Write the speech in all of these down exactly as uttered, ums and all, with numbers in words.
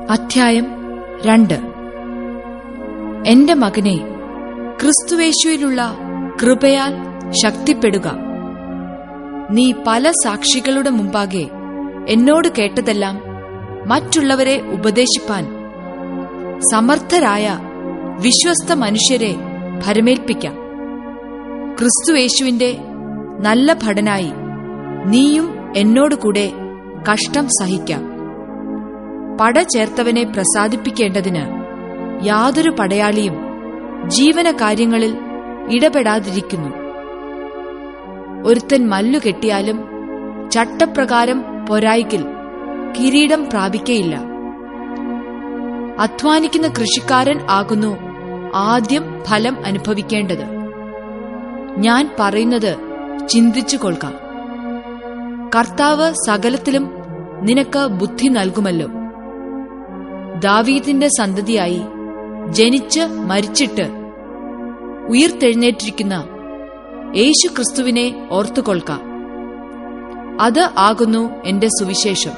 അധ്യായം രണ്ട്. എന്റെ മകനെ, ക്രിസ്തുവേശുവിലുള്ള കൃപയാൽ ശക്തിപ്പെടുക. നീ പല സാക്ഷികളുടെ മുമ്പാകെ എന്നോട് കേട്ടതെല്ലാം മറ്റുള്ളവരെ ഉപദേശിപ്പാൻ സമർത്ഥരായ വിശ്വസ്ത മനുഷ്യരെ ഭരമേൽപ്പിക്കാം. ക്രിസ്തുവേശുവിന്റെ നല്ല ഭടനായി നീയും എന്നോടുകൂടെ കഷ്ടം സഹിക്കാം. പട ചേർത്തവനെ പ്രസാദിപ്പിക്കേണ്ടതിന് യാതൊരു പടയാളിയും ജീവനകാര്യങ്ങളിൽ ഇടപെടാതിരിക്കുന്നു. ഒരുത്തൻ മല്ലു കെട്ടിയാലും ചട്ടപ്രകാരം പൊരായിക്കിൽ കിരീടം പ്രാപിക്കയില്ല. അധ്വാനിക്കുന്ന കൃഷിക്കാരൻ ആകുന്നു ആദ്യം ഫലം അനുഭവിക്കേണ്ടത്. ഞാൻ പറയുന്നത് ചിന്തിച്ചുകൊള്ളുക. കർത്താവ് സകലത്തിലും നിനക്ക് ബുദ്ധി നൽകുമല്ലോ. ദാവീദിന്റെ സന്തതിയായി ജനിച്ച് മരിച്ചിട്ട് ഉയിർത്തെഴുന്നേറ്റിരിക്കുന്ന യേശുക്രിസ്തുവിനെ ഓർത്തുകൊള്ളുക. അത് ആകുന്നു എന്റെ സുവിശേഷം.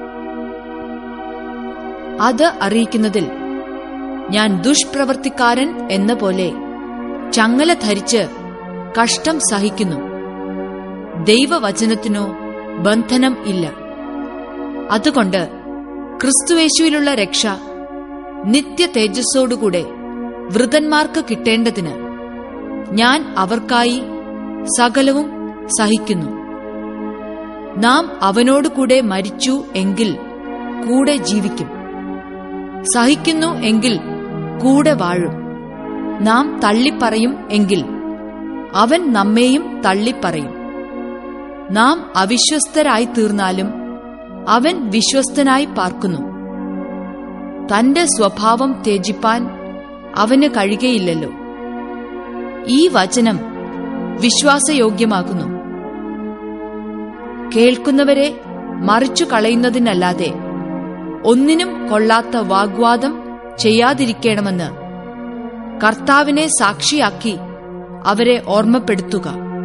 അത് അറിയിക്കുന്നതിൽ ഞാൻ ദുഷ്പ്രവർത്തിക്കാരൻ എന്ന പോലെ ചങ്ങല ധരിച്ച് കഷ്ടം സഹിക്കുന്നു. ദൈവവചനത്തിനോ ബന്ധനം ഇല്ല. അതുകൊണ്ട് ക്രിസ്തുവേശുവിലുള്ള രക്ഷ നിത്യ തേജസ്സോടുകൂടെ വൃതന്മാർക്ക് കിട്ടേണ്ടതിന് ഞാൻ അവർക്കായി സകലവും സഹിക്കുന്നു. നാം അവനോടുകൂടെ മരിച്ചു എങ്കിൽ കൂടെ ജീവിക്കും, സഹിക്കുന്നു എങ്കിൽ കൂടെ വാഴും. നാം തള്ളിപ്പറയും എങ്കിൽ അവൻ നമ്മെയും തള്ളിപ്പറയും. നാം അവിശ്വസ്തരായി തീർന്നാലും അവൻ വിശ്വസ്തനായി പാർക്കുന്നു. തന്റെ സ്വഭാവം ത്യജിപ്പാൻ അവന് കഴിയുകയില്ലല്ലോ. ഈ വചനം വിശ്വാസയോഗ്യമാകുന്നു. കേൾക്കുന്നവരെ മറിച്ചു കളയുന്നതിനല്ലാതെ ഒന്നിനും കൊള്ളാത്ത വാഗ്വാദം ചെയ്യാതിരിക്കണമെന്ന് കർത്താവിനെ സാക്ഷിയാക്കി അവരെ ഓർമ്മപ്പെടുത്തുക.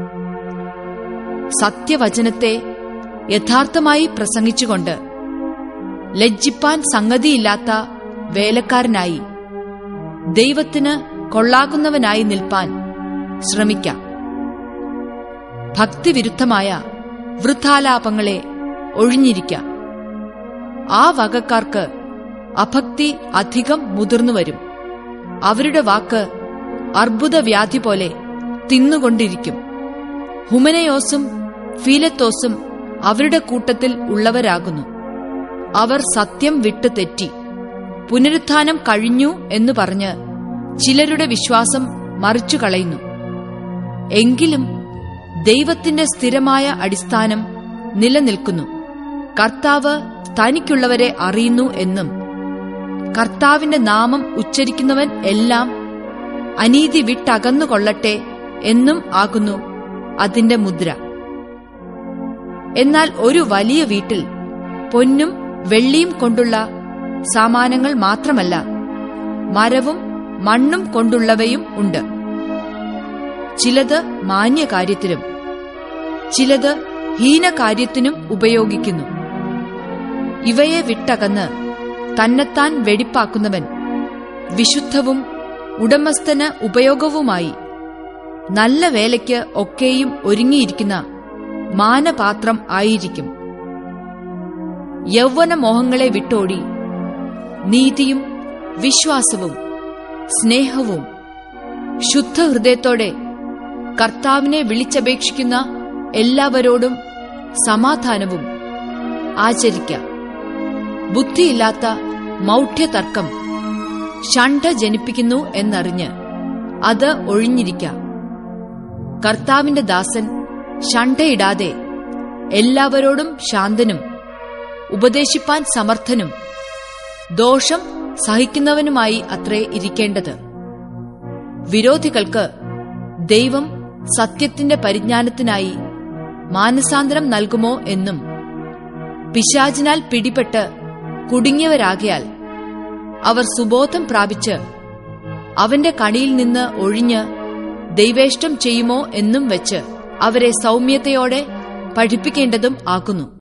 സത്യവചനത്തെ യഥാർത്ഥമായി പ്രസംഗിച്ചുകൊണ്ട് ലജ്ജിപ്പാൻ സംഗതിയില്ലാത്ത വേലക്കാരനായി ദൈവത്തിന് കൊള്ളാകുന്നവനായി നിൽപ്പാൻ ശ്രമിക്കാം. ഭക്തിവിരുദ്ധമായ വൃഥാലാപങ്ങളെ ഒഴിഞ്ഞിരിക്കാം. ആ വകക്കാർക്ക് അഭക്തി അധികം മുതിർന്നുവരും. അവരുടെ വാക്ക് അർബുദവ്യാധി പോലെ തിന്നുകൊണ്ടിരിക്കും. ഹുമനയോസും ഫീലത്തോസും അവരുടെ കൂട്ടത്തിൽ ഉള്ളവരാകുന്നു. അവർ സത്യം വിട്ടു തെറ്റി പുനരുത്ഥാനം കഴിഞ്ഞു എന്ന് പറഞ്ഞ് ചിലരുടെ വിശ്വാസം മറിച്ചു കളയുന്നു. എങ്കിലും ദൈവത്തിന്റെ സ്ഥിരമായ അടിസ്ഥാനം നിലനിൽക്കുന്നു. കർത്താവ് തനിക്കുള്ളവരെ അറിയുന്നു എന്നും കർത്താവിന്റെ നാമം ഉച്ചരിക്കുന്നവൻ എല്ലാം അനീതി വിട്ടകന്നുകൊള്ളട്ടെ എന്നും ആകുന്നു അതിന്റെ മുദ്ര. എന്നാൽ ഒരു വലിയ വീട്ടിൽ പൊന്നും വെള്ളിയും കൊണ്ടുള്ള സാമാനങ്ങൾ മാത്രമല്ല, മരവും മണ്ണും കൊണ്ടുള്ളവയും ഉണ്ട്. ചിലത് മാന്യകാര്യത്തിനും ചിലത് ഹീനകാര്യത്തിനും ഉപയോഗിക്കുന്നു. ഇവയെ വിട്ടകന്ന് തന്നെത്താൻ വെടിപ്പാക്കുന്നവൻ വിശുദ്ധവും ഉടമസ്ഥന് ഉപയോഗവുമായി നല്ല വേലയ്ക്ക് ഒക്കെയും ഒരുങ്ങിയിരിക്കുന്ന മാനപാത്രം ആയിരിക്കും. യൗവനമോഹങ്ങളെ വിട്ടോടി നീതിയും വിശ്വാസവും സ്നേഹവും ശുദ്ധഹൃദയത്തോടെ കർത്താവിനെ വിളിച്ചപേക്ഷിക്കുന്ന എല്ലാവരോടും സമാധാനവും ആചരിക്കാം. ബുദ്ധിയില്ലാത്ത മൗഢ്യതർക്കം ഷണ്ഠ ജനിപ്പിക്കുന്നു എന്നറിഞ്ഞ് അത് ഒഴിഞ്ഞിരിക്കാം. കർത്താവിന്റെ ദാസൻ ഷണ്ഠയിടാതെ എല്ലാവരോടും ശാന്തനും ഉപദേശിപ്പാൻ സമർത്ഥനും ദോഷം സഹിക്കുന്നവനുമായി അത്രേ ഇരിക്കേണ്ടത്. വിരോധികൾക്ക് ദൈവം സത്യത്തിന്റെ പരിജ്ഞാനത്തിനായി മാനസാന്തരം നൽകുമോ എന്നും പിശാചിനാൽ പിടിപെട്ട് കുടുങ്ങിയവരാകയാൽ അവർ സുബോധം പ്രാപിച്ച് അവന്റെ കണിയിൽ നിന്ന് ഒഴിഞ്ഞ് ദൈവേഷ്ടം ചെയ്യുമോ എന്നും വെച്ച് അവരെ സൗമ്യതയോടെ പഠിപ്പിക്കേണ്ടതും ആക്കുന്നു.